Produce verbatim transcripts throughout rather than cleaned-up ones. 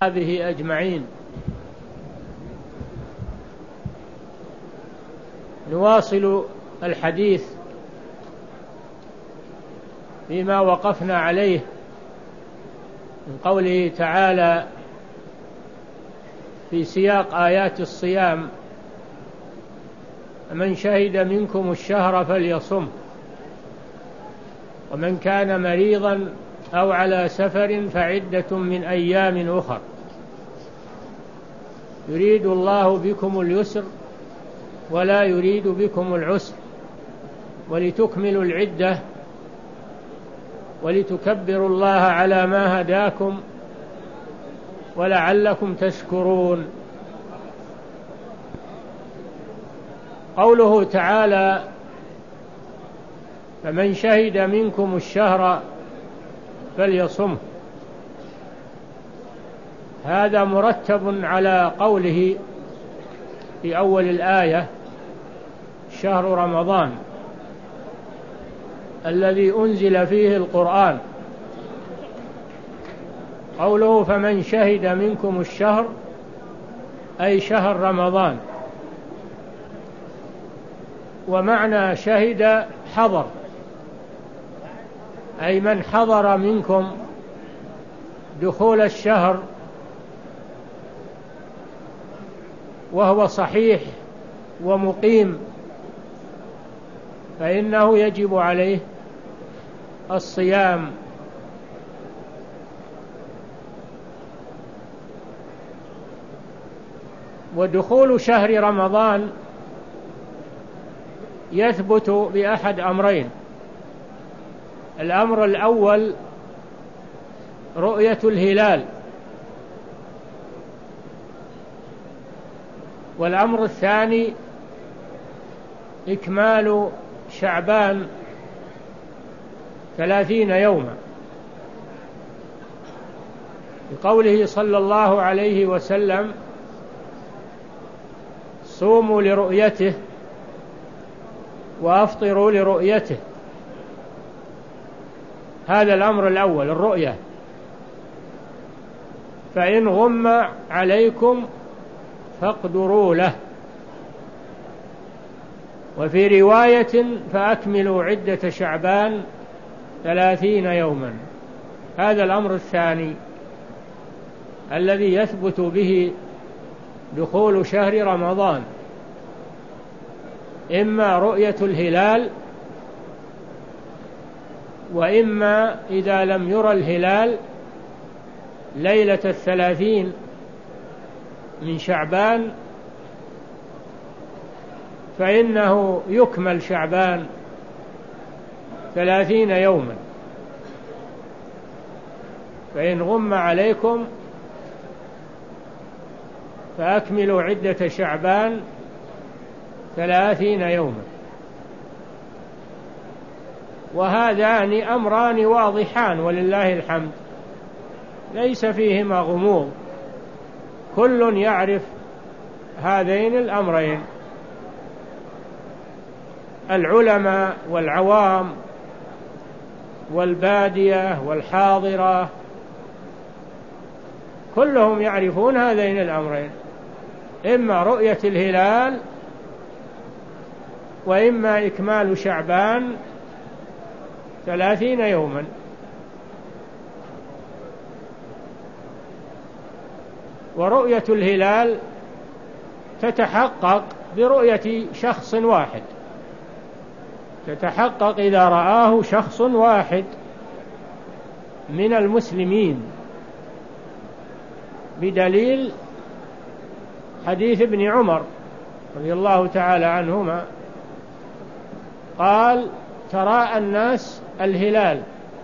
به أجمعين. نواصل الحديث فيما وقفنا عليه من قوله تعالى في سياق آيات الصيام: من شهد منكم الشهر فليصم، ومن كان مريضا أو على سفر فعدة من أيام أخر، يريد الله بكم اليسر ولا يريد بكم العسر، ولتكملوا العدة ولتكبروا الله على ما هداكم ولعلكم تشكرون. قوله تعالى: فمن شهد منكم الشهر فليصمه، هذا مرتب على قوله في أول الآية: شهر رمضان الذي أنزل فيه القرآن. قوله فمن شهد منكم الشهر أي شهر رمضان، ومعنى شهد حضر، أي من حضر منكم دخول الشهر وهو صحيح ومقيم فإنه يجب عليه الصيام. ودخول شهر رمضان يثبت بأحد أمرين: الأمر الأول رؤية الهلال، والأمر الثاني إكمال شعبان ثلاثين يوما، بقوله صلى الله عليه وسلم: صوموا لرؤيته وأفطروا لرؤيته. هذا الأمر الأول، الرؤية. فإن غم عليكم فاقدروا له. وفي رواية: فأكملوا عدة شعبان ثلاثين يوما. هذا الأمر الثاني الذي يثبت به دخول شهر رمضان: إما رؤية الهلال، وإما إذا لم يرى الهلال ليلة الثلاثين من شعبان فإنه يكمل شعبان ثلاثين يوما. فإن غم عليكم فأكملوا عدة شعبان ثلاثين يوما. وهذان أمران واضحان ولله الحمد، ليس فيهما غموض، كل يعرف هذين الأمرين، العلماء والعوام والبادية والحاضرة كلهم يعرفون هذين الأمرين: إما رؤية الهلال، وإما إكمال شعبان ثلاثين يوما. ورؤية الهلال تتحقق برؤية شخص واحد، تتحقق إذا رآه شخص واحد من المسلمين، بدليل حديث ابن عمر رضي الله تعالى عنهما قال: تراءى الناس الهلال،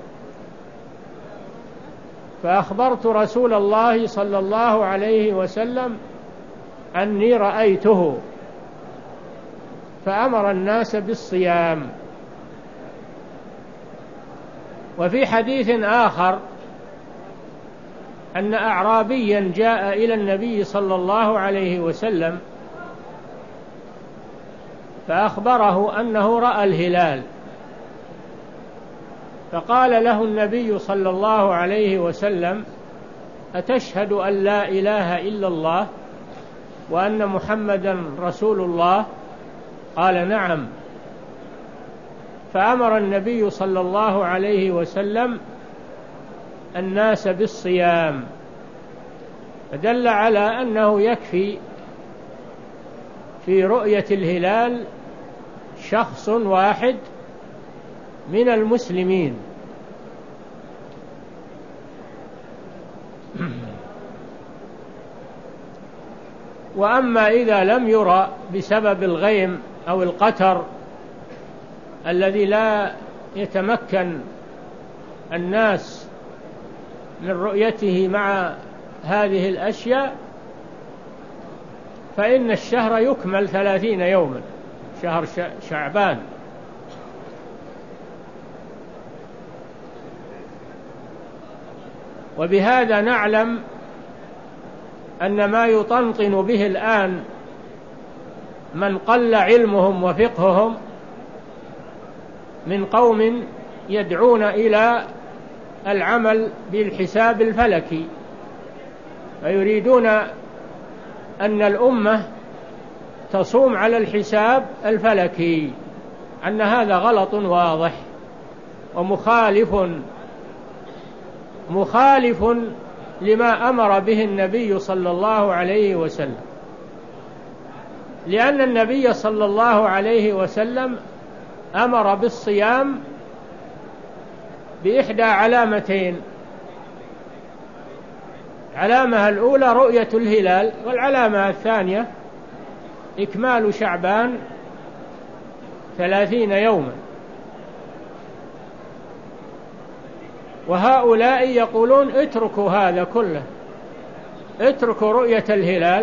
فأخبرت رسول الله صلى الله عليه وسلم أني رأيته، فأمر الناس بالصيام. وفي حديث آخر أن أعرابيا جاء إلى النبي صلى الله عليه وسلم فأخبره أنه رأى الهلال، فقال له النبي صلى الله عليه وسلم: أتشهد أن لا إله إلا الله وأن محمدا رسول الله؟ قال نعم. فأمر النبي صلى الله عليه وسلم الناس بالصيام، فدل على أنه يكفي في رؤية الهلال شخص واحد من المسلمين. وأما إذا لم يرى بسبب الغيم أو القتر الذي لا يتمكن الناس من رؤيته مع هذه الأشياء، فإن الشهر يكمل ثلاثين يوما، شهر شعبان. وبهذا نعلم أن ما يطنطن به الآن من قل علمهم وفقههم من قوم يدعون إلى العمل بالحساب الفلكي، ويريدون أن الأمة تصوم على الحساب الفلكي، أن هذا غلط واضح ومخالف مخالف لما أمر به النبي صلى الله عليه وسلم، لأن النبي صلى الله عليه وسلم أمر بالصيام بإحدى علامتين: العلامة الأولى رؤية الهلال، والعلامة الثانية إكمال شعبان ثلاثين يوما. وهؤلاء يقولون اتركوا هذا كله، اتركوا رؤية الهلال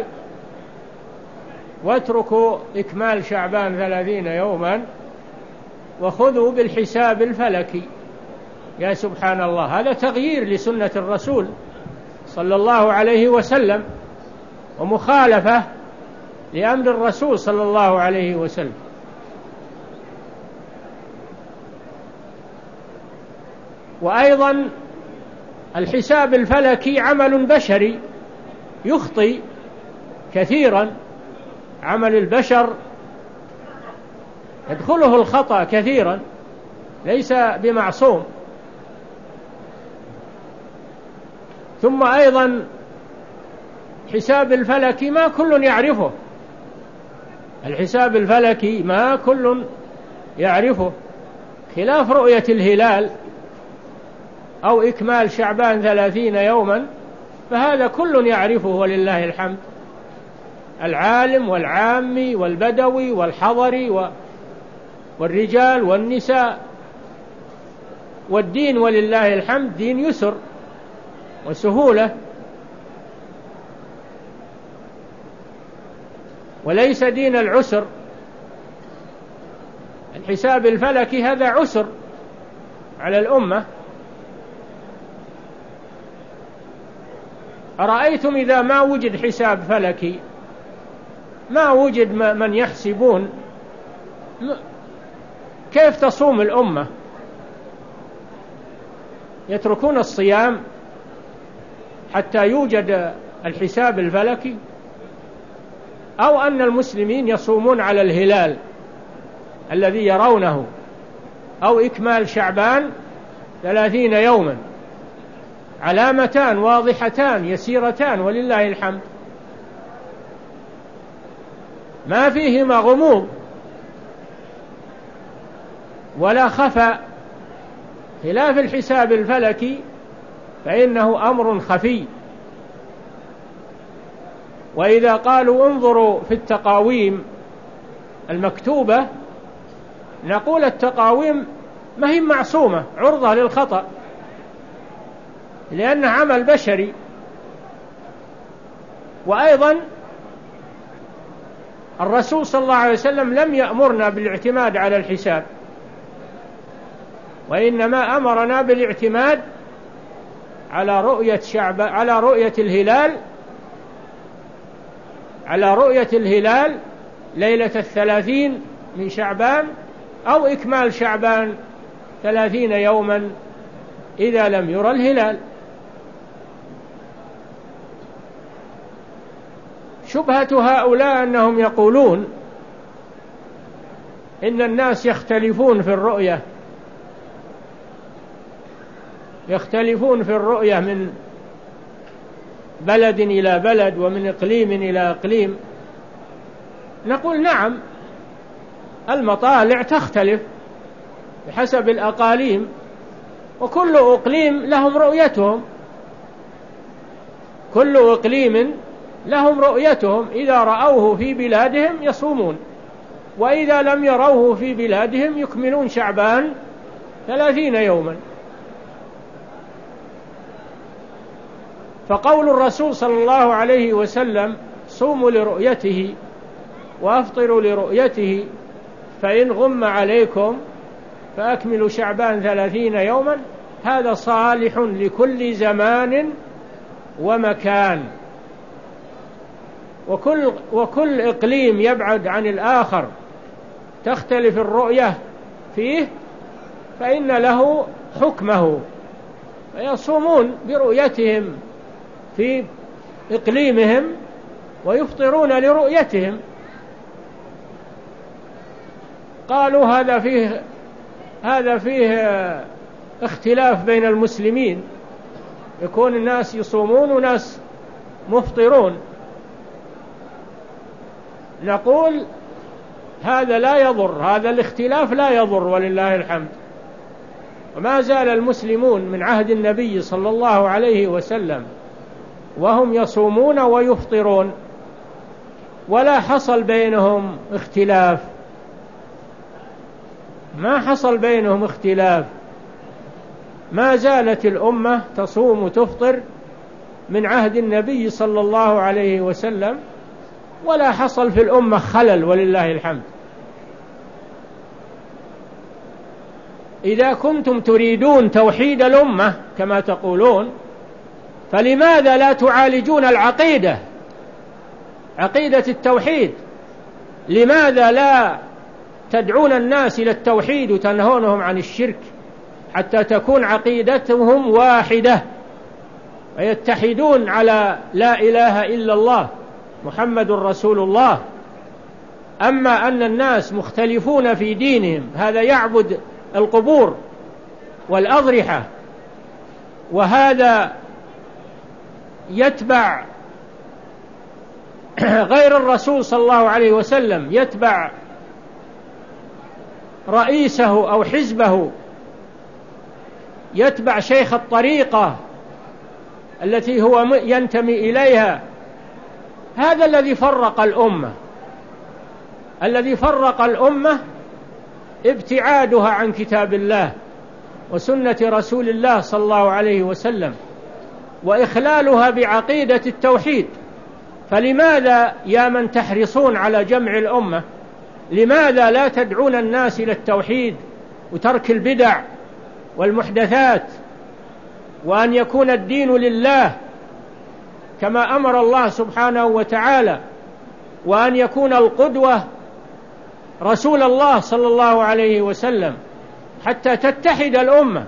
واتركوا إكمال شعبان ثلاثين يوما وخذوا بالحساب الفلكي. يا سبحان الله، هذا تغيير لسنة الرسول صلى الله عليه وسلم ومخالفة لأمر الرسول صلى الله عليه وسلم. وأيضا الحساب الفلكي عمل بشري يخطئ كثيرا، عمل البشر يدخله الخطأ كثيرا، ليس بمعصوم. ثم أيضا حساب الفلكي ما كل يعرفه، الحساب الفلكي ما كل يعرفه، خلاف رؤية الهلال أو إكمال شعبان ثلاثين يوما، فهذا كل يعرفه ولله الحمد، العالم والعامي والبدوي والحضري والرجال والنساء. والدين ولله الحمد دين يسر وسهولة، وليس دين العسر. الحساب الفلكي هذا عسر على الأمة. أرأيتم إذا ما وجد حساب فلكي، ما وجد من يحسبون، كيف تصوم الأمة؟ يتركون الصيام حتى يوجد الحساب الفلكي، أو أن المسلمين يصومون على الهلال الذي يرونه، أو إكمال شعبان ثلاثين يوما، علامتان واضحتان يسيرتان ولله الحمد، ما فيهما غموض ولا خفى، خلاف الحساب الفلكي فإنه أمر خفي. وإذا قالوا انظروا في التقاويم المكتوبة، نقول التقاويم ما هي معصومة، عرضة للخطأ، لأنه عمل بشري. وأيضا الرسول صلى الله عليه وسلم لم يأمرنا بالاعتماد على الحساب، وإنما أمرنا بالاعتماد على رؤية شعب على رؤية الهلال على رؤية الهلال ليلة الثلاثين من شعبان، أو إكمال شعبان ثلاثين يوما إذا لم يرى الهلال. شبهة هؤلاء أنهم يقولون إن الناس يختلفون في الرؤية يختلفون في الرؤية من بلد إلى بلد ومن إقليم إلى إقليم. نقول نعم، المطالع تختلف بحسب الأقاليم، وكل إقليم لهم رؤيتهم، كل إقليم لهم رؤيتهم، إذا رأوه في بلادهم يصومون، وإذا لم يروه في بلادهم يكملون شعبان ثلاثين يوما. فقول الرسول صلى الله عليه وسلم صوموا لرؤيته وأفطروا لرؤيته فإن غم عليكم فأكملوا شعبان ثلاثين يوما، هذا صالح لكل زمان ومكان، وكل, وكل إقليم يبعد عن الآخر تختلف الرؤية فيه فإن له حكمه، فيصومون برؤيتهم في إقليمهم ويفطرون لرؤيتهم. قالوا هذا فيه هذا فيه اختلاف بين المسلمين، يكون الناس يصومون وناس مفطرون. نقول هذا لا يضر، هذا الاختلاف لا يضر ولله الحمد، وما زال المسلمون من عهد النبي صلى الله عليه وسلم وهم يصومون ويفطرون، ولا حصل بينهم اختلاف، ما حصل بينهم اختلاف، ما زالت الأمة تصوم وتفطر من عهد النبي صلى الله عليه وسلم، ولا حصل في الأمة خلل ولله الحمد. إذا كنتم تريدون توحيد الأمة كما تقولون، فلماذا لا تعالجون العقيدة، عقيدة التوحيد؟ لماذا لا تدعون الناس إلى التوحيد وتنهونهم عن الشرك حتى تكون عقيدتهم واحدة ويتحدون على لا إله إلا الله محمد رسول الله؟ أما أن الناس مختلفون في دينهم، هذا يعبد القبور والأضرحة، وهذا يتبع غير الرسول صلى الله عليه وسلم، يتبع رئيسه أو حزبه، يتبع شيخ الطريقة التي هو ينتمي إليها. هذا الذي فرق الأمة، الذي فرق الأمة ابتعادها عن كتاب الله وسنة رسول الله صلى الله عليه وسلم، وإخلالها بعقيدة التوحيد. فلماذا يا من تحرصون على جمع الأمة، لماذا لا تدعون الناس إلى التوحيد وترك البدع والمحدثات، وأن يكون الدين لله كما أمر الله سبحانه وتعالى، وأن يكون القدوة رسول الله صلى الله عليه وسلم حتى تتحد الأمة؟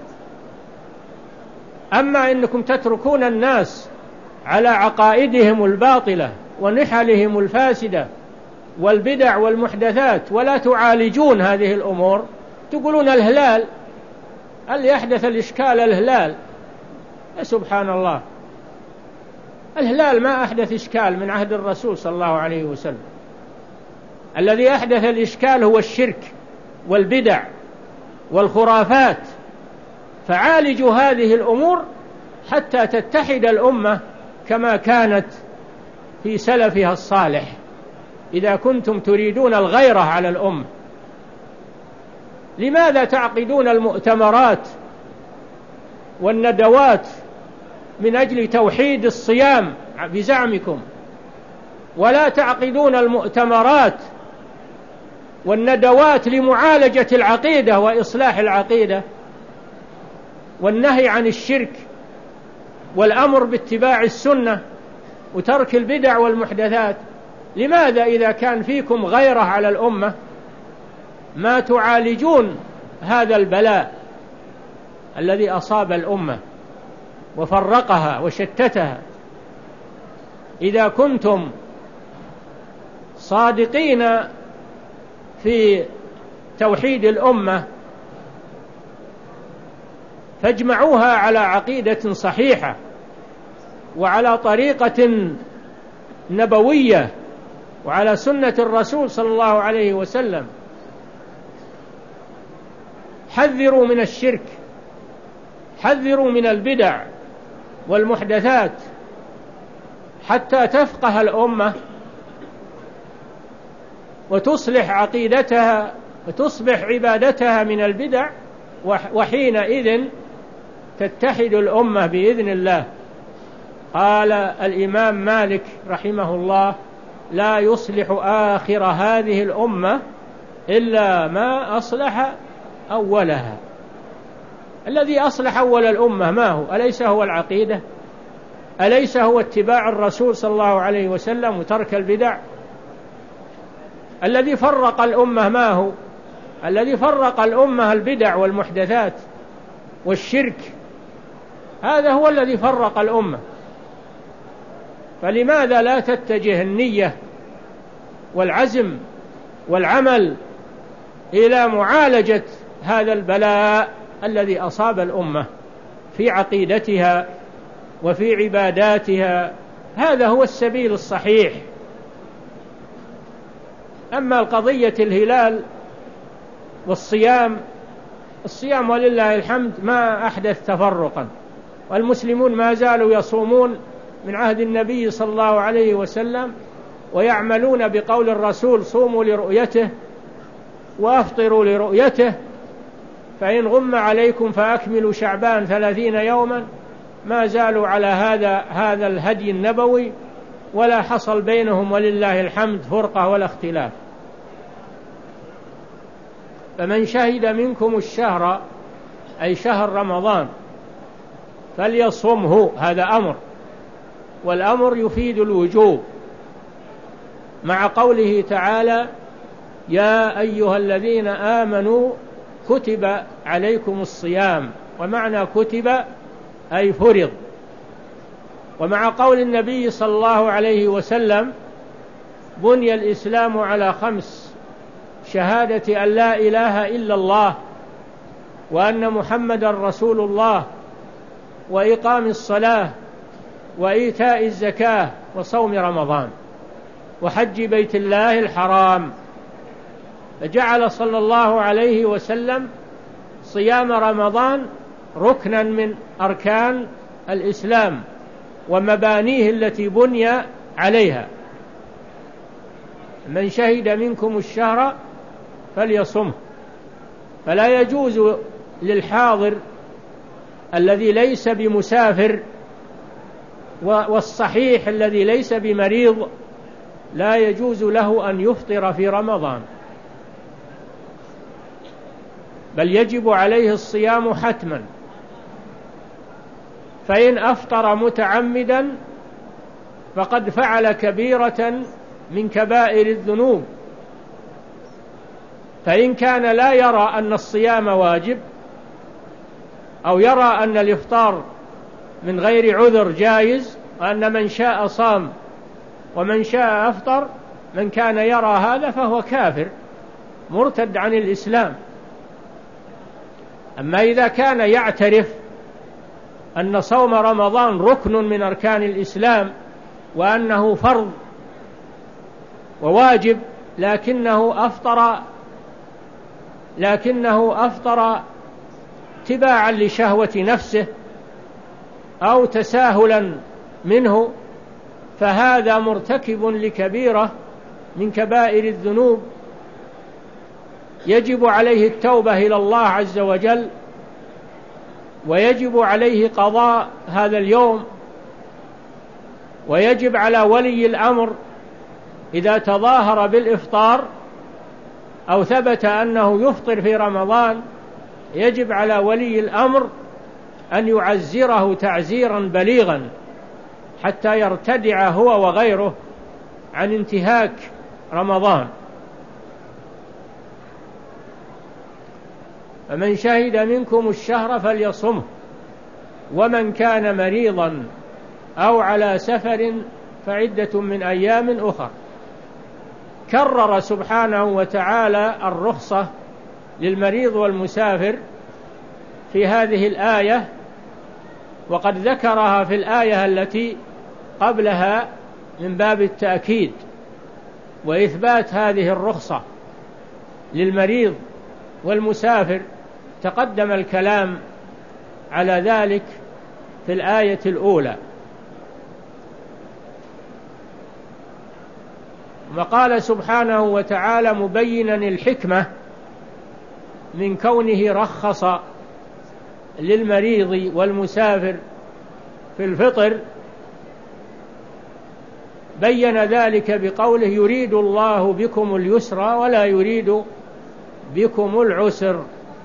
أما إنكم تتركون الناس على عقائدهم الباطلة ونحلهم الفاسدة والبدع والمحدثات ولا تعالجون هذه الأمور، تقولون الهلال، هل يحدث الإشكال الهلال؟ سبحان الله، الهلال ما أحدث إشكال من عهد الرسول صلى الله عليه وسلم. الذي أحدث الإشكال هو الشرك والبدع والخرافات. فعالجوا هذه الأمور حتى تتحد الأمة كما كانت في سلفها الصالح، إذا كنتم تريدون الغيرة على الأمة. لماذا تعقدون المؤتمرات والندوات من أجل توحيد الصيام بزعمكم، ولا تعقدون المؤتمرات والندوات لمعالجة العقيدة وإصلاح العقيدة والنهي عن الشرك والأمر باتباع السنة وترك البدع والمحدثات؟ لماذا إذا كان فيكم غيرة على الأمة ما تعالجون هذا البلاء الذي أصاب الأمة وفرقها وشتتها؟ إذا كنتم صادقين في توحيد الأمة فاجمعوها على عقيدة صحيحة وعلى طريقة نبوية وعلى سنة الرسول صلى الله عليه وسلم. حذروا من الشرك، حذروا من البدع والمحدثات حتى تفقه الأمة وتصلح عقيدتها وتصبح عبادتها من البدع، وحينئذ تتحد الأمة بإذن الله. قال الإمام مالك رحمه الله: لا يصلح آخر هذه الأمة إلا ما أصلح أولها. الذي أصلح أول الأمة ما هو؟ أليس هو العقيدة؟ أليس هو اتباع الرسول صلى الله عليه وسلم وترك البدع؟ الذي فرق الأمة ما هو؟ الذي فرق الأمة البدع والمحدثات والشرك، هذا هو الذي فرق الأمة. فلماذا لا تتجه النية والعزم والعمل إلى معالجة هذا البلاء الذي أصاب الأمة في عقيدتها وفي عباداتها؟ هذا هو السبيل الصحيح. أما القضية الهلال والصيام، الصيام ولله الحمد ما أحدث تفرقا، والمسلمون ما زالوا يصومون من عهد النبي صلى الله عليه وسلم، ويعملون بقول الرسول: صوموا لرؤيته وأفطروا لرؤيته، فإن غم عليكم فأكملوا شعبان ثلاثين يوما. ما زالوا على هذا هذا الهدي النبوي، ولا حصل بينهم ولله الحمد فرقة ولا اختلاف. فمن شهد منكم الشهر، أي شهر رمضان، فليصمه. هذا أمر، والأمر يفيد الوجوب، مع قوله تعالى: يا أيها الذين آمنوا كتب عليكم الصيام. ومعنى كتب أي فرض. ومع قول النبي صلى الله عليه وسلم: بني الإسلام على خمس: شهادة أن لا إله إلا الله، وأن محمدا رسول الله، وإقام الصلاة، وإيتاء الزكاة، وصوم رمضان، وحج بيت الله الحرام. فجعل صلى الله عليه وسلم صيام رمضان ركنا من أركان الإسلام ومبانيه التي بني عليها. من شهد منكم الشهر فليصمه. فلا يجوز للحاضر الذي ليس بمسافر والصحيح الذي ليس بمريض، لا يجوز له أن يفطر في رمضان، بل يجب عليه الصيام حتما. فإن أفطر متعمدا فقد فعل كبيرة من كبائر الذنوب. فإن كان لا يرى أن الصيام واجب، أو يرى أن الإفطار من غير عذر جائز، وأن من شاء صام ومن شاء أفطر، من كان يرى هذا فهو كافر مرتد عن الإسلام. أما إذا كان يعترف أن صوم رمضان ركن من أركان الإسلام وأنه فرض وواجب، لكنه أفطر لكنه أفطر اتباعا لشهوة نفسه أو تساهلا منه، فهذا مرتكب لكبيرة من كبائر الذنوب، يجب عليه التوبة إلى الله عز وجل، ويجب عليه قضاء هذا اليوم، ويجب على ولي الأمر إذا تظاهر بالإفطار أو ثبت أنه يفطر في رمضان، يجب على ولي الأمر أن يعزره تعزيرا بليغا حتى يرتدع هو وغيره عن انتهاك رمضان. فمن شهد منكم الشهر فليصمه، ومن كان مريضا أو على سفر فعدة من أيام أخر. كرر سبحانه وتعالى الرخصة للمريض والمسافر في هذه الآية، وقد ذكرها في الآية التي قبلها من باب التأكيد وإثبات هذه الرخصة للمريض والمسافر. تقدم الكلام على ذلك في الآية الأولى. وقال سبحانه وتعالى مبينا الحكمة من كونه رخص للمريض والمسافر في الفطر، بين ذلك بقوله يريد الله بكم اليسر ولا يريد بكم العسر.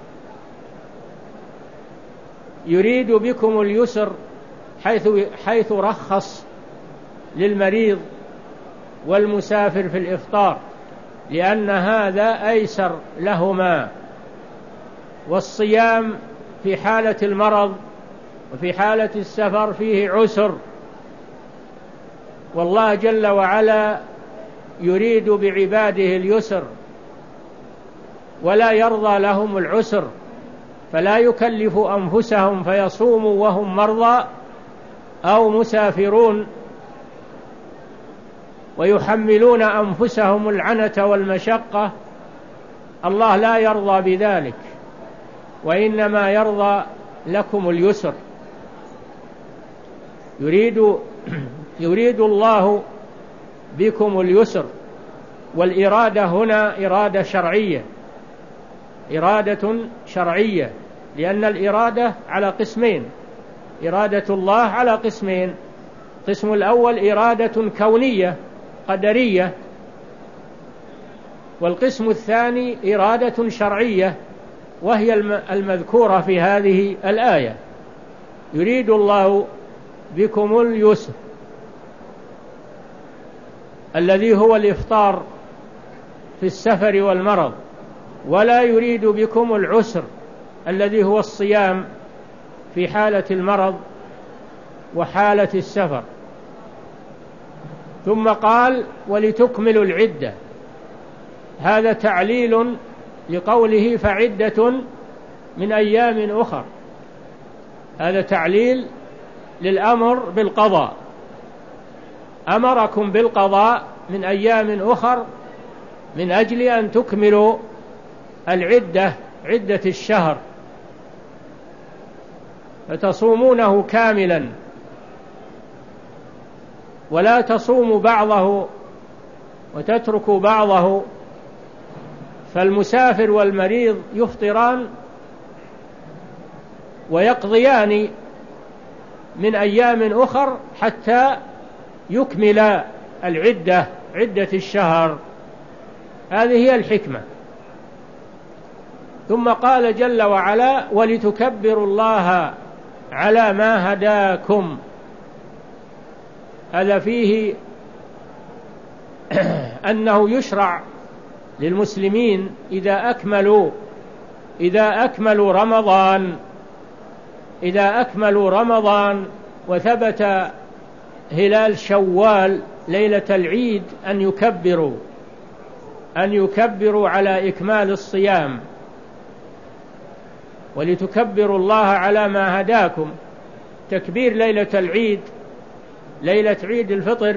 يريد بكم اليسر حيث, حيث رخص للمريض والمسافر في الإفطار، لأن هذا أيسر لهما. والصيام في حالة المرض وفي حالة السفر فيه عسر، والله جل وعلا يريد بعباده اليسر ولا يرضى لهم العسر، فلا يكلف أنفسهم فيصوموا وهم مرضى أو مسافرون ويحملون أنفسهم العنة والمشقة. الله لا يرضى بذلك، وإنما يرضى لكم اليسر. يريد يريد الله بكم اليسر، والإرادة هنا إرادة شرعية، إرادة شرعية، لأن الإرادة على قسمين، إرادة الله على قسمين. القسم الأول إرادة كونية قدرية، والقسم الثاني إرادة شرعية وهي المذكورة في هذه الآية. يريد الله بكم اليسر الذي هو الإفطار في السفر والمرض، ولا يريد بكم العسر الذي هو الصيام في حالة المرض وحالة السفر. ثم قال ولتكملوا العدة، هذا تعليل لقوله فعدة من أيام أخر، هذا تعليل للأمر بالقضاء، أمركم بالقضاء من أيام أخر من أجل أن تكملوا العدة، عدة الشهر، فتصومونه كاملا ولا تصوموا بعضه وتتركوا بعضه. فالمسافر والمريض يفطران ويقضيان من أيام أخر حتى يكمل العدة، عدة الشهر. هذه هي الحكمة. ثم قال جل وعلا ولتكبروا الله على ما هداكم. هذا فيه أنه يشرع للمسلمين إذا أكملوا إذا أكملوا رمضان إذا أكملوا رمضان وثبت هلال شوال ليلة العيد أن يكبروا أن يكبروا على إكمال الصيام. ولتكبروا الله على ما هداكم، تكبير ليلة العيد، ليلة عيد الفطر،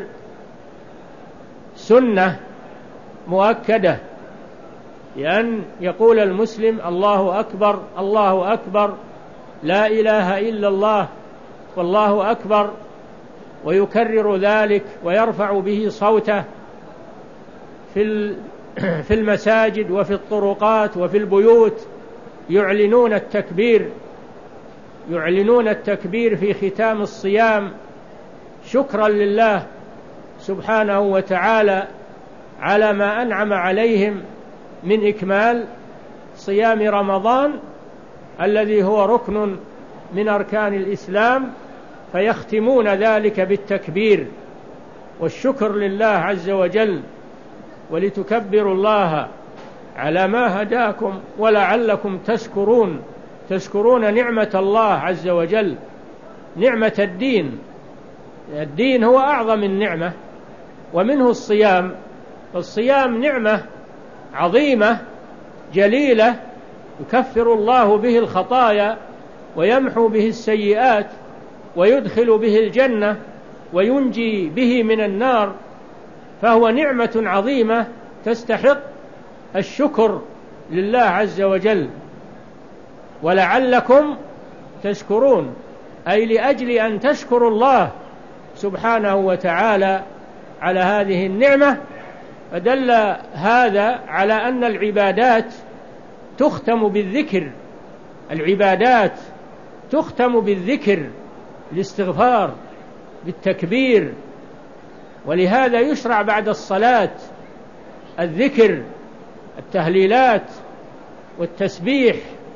سنة مؤكدة، لأن يقول المسلم الله أكبر الله أكبر لا إله إلا الله والله أكبر، ويكرر ذلك ويرفع به صوته في في المساجد وفي الطرقات وفي البيوت، يعلنون التكبير يعلنون التكبير في ختام الصيام شكرا لله سبحانه وتعالى على ما أنعم عليهم من إكمال صيام رمضان الذي هو ركن من أركان الإسلام، فيختمون ذلك بالتكبير والشكر لله عز وجل. ولتكبروا الله على ما هداكم ولعلكم تشكرون، تشكرون نعمة الله عز وجل، نعمة الدين. الدين هو أعظم النعمة، ومنه الصيام الصيام نعمة عظيمة جليلة يكفر الله به الخطايا ويمحو به السيئات ويدخل به الجنة وينجي به من النار، فهو نعمة عظيمة تستحق الشكر لله عز وجل. ولعلكم تشكرون، أي لأجل أن تشكروا الله سبحانه وتعالى على هذه النعمة. فدل هذا على أن العبادات تختم بالذكر، العبادات تختم بالذكر، الاستغفار، بالتكبير. ولهذا يشرع بعد الصلاة الذكر، التهليلات والتسبيح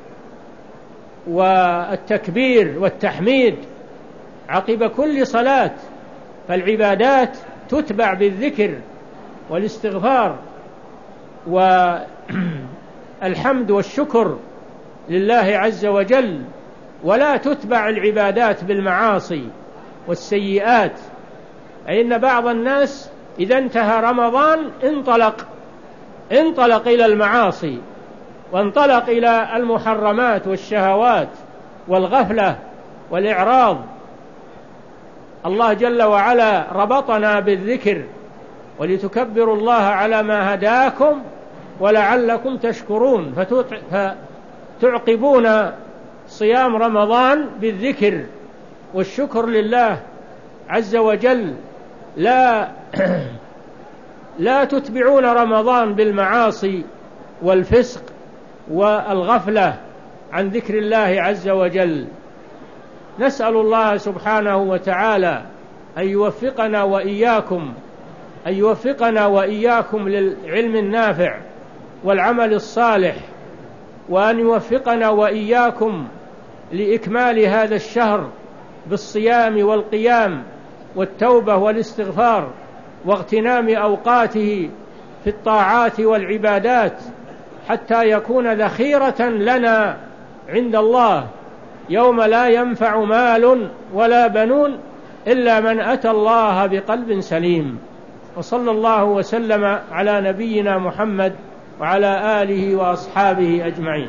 والتكبير والتحميد عقب كل صلاة. فالعبادات تتبع بالذكر والاستغفار والحمد والشكر لله عز وجل، ولا تتبع العبادات بالمعاصي والسيئات. فإن بعض الناس إذا انتهى رمضان انطلق انطلق إلى المعاصي، وانطلق إلى المحرمات والشهوات والغفلة والإعراض. الله جل وعلا ربطنا بالذكر ولتكبروا الله على ما هداكم ولعلكم تشكرون، فتعقبون صيام رمضان بالذكر والشكر لله عز وجل، لا لا تتبعون رمضان بالمعاصي والفسق والغفلة عن ذكر الله عز وجل. نسأل الله سبحانه وتعالى أن يوفقنا وإياكم أن يوفقنا وإياكم للعلم النافع والعمل الصالح، وأن يوفقنا وإياكم لإكمال هذا الشهر بالصيام والقيام والتوبة والاستغفار واغتنام أوقاته في الطاعات والعبادات، حتى يكون ذخيرة لنا عند الله يوم لا ينفع مال ولا بنون إلا من أتى الله بقلب سليم. وصلى الله وسلم على نبينا محمد وعلى آله وأصحابه أجمعين.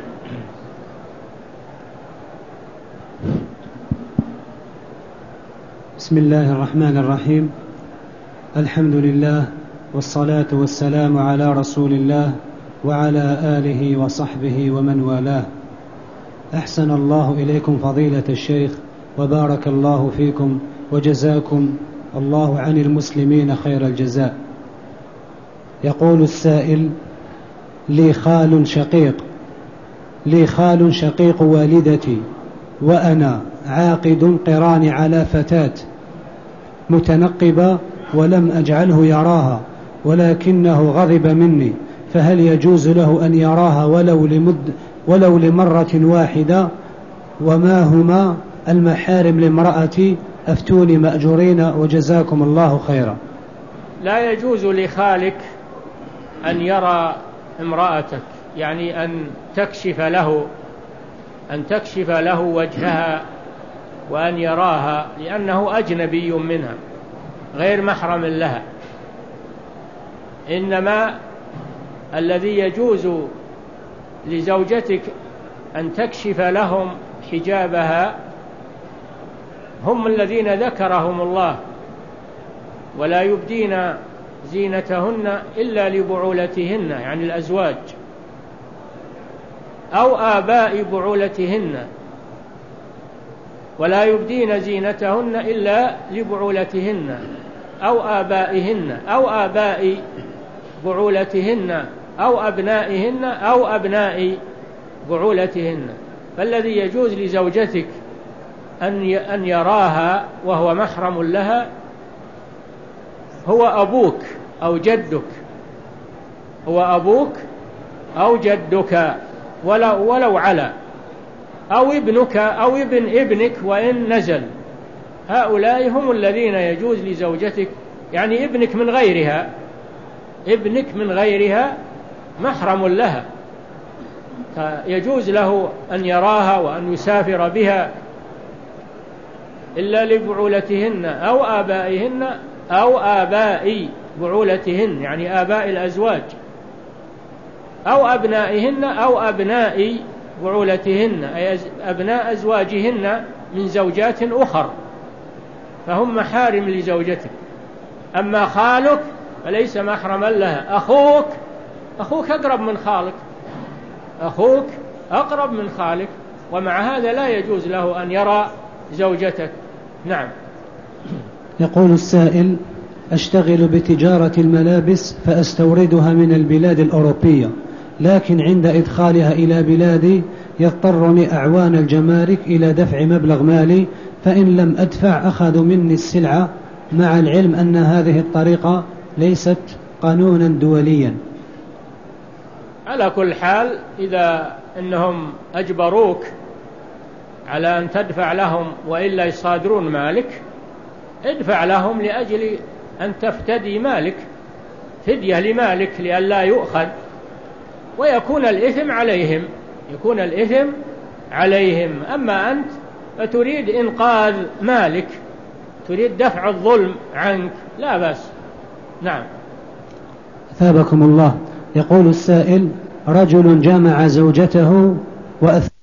بسم الله الرحمن الرحيم. الحمد لله والصلاة والسلام على رسول الله وعلى آله وصحبه ومن والاه. أحسن الله إليكم فضيلة الشيخ، وبارك الله فيكم، وجزاكم الله عن المسلمين خير الجزاء. يقول السائل: لي خال شقيق لي خال شقيق والدتي، وأنا عاقد قران على فتاة متنقبة ولم أجعله يراها، ولكنه غضب مني، فهل يجوز له أن يراها ولو لمد ولو لمرة واحدة؟ وما هما المحارم لامرأتي؟ أفتوني مأجورين وجزاكم الله خيرا. لا يجوز لخالك أن يرى امرأتك، يعني أن تكشف له أن تكشف له وجهها وأن يراها، لأنه أجنبي منها غير محرم لها. إنما الذي يجوز لزوجتك أن تكشف لهم حجابها هم الذين ذكرهم الله، ولا يبدين زينتهن إلا لبعولتهن، يعني الأزواج أو آباء بعولتهن، ولا يبدين زينتهن إلا لبعولتهن أو آبائهن أو آباء بعولتهن أو أبنائهن أو أبناء بعولتهن. فالذي يجوز لزوجتك أن يراها وهو محرم لها هو أبوك أو جدك، هو أبوك أو جدك ولو, ولو على، أو ابنك أو ابن ابنك وإن نزل. هؤلاء هم الذين يجوز لزوجتك، يعني ابنك من غيرها ابنك من غيرها محرم لها، يجوز له أن يراها وأن يسافر بها إلا لبعولتهن أو آبائهن أو آباء بعولتهن يعني آباء الأزواج، أو أبنائهن أو أبناء بعولتهن أي أبناء أزواجهن من زوجات أخر، فهم محارم لزوجتك. أما خالك فليس محرما لها. أخوك أخوك أقرب من خالك، أخوك أقرب من خالك، ومع هذا لا يجوز له أن يرى زوجتك. نعم. يقول السائل: أشتغل بتجارة الملابس فأستوردها من البلاد الأوروبية، لكن عند إدخالها إلى بلادي يضطرني أعوان الجمارك إلى دفع مبلغ مالي، فإن لم أدفع أخذوا مني السلعة، مع العلم أن هذه الطريقة ليست قانونا دوليا. على كل حال إذا أنهم أجبروك على أن تدفع لهم وإلا يصادرون مالك، ادفع لهم لأجل أن تفتدي مالك، فدية لمالك لئلا يؤخذ ويكون الإثم عليهم، يكون الإثم عليهم. أما أنت فتريد إنقاذ مالك، تريد دفع الظلم عنك، لا بأس. نعم. ثابكم الله. يقول السائل: رجل جامع زوجته وأثناء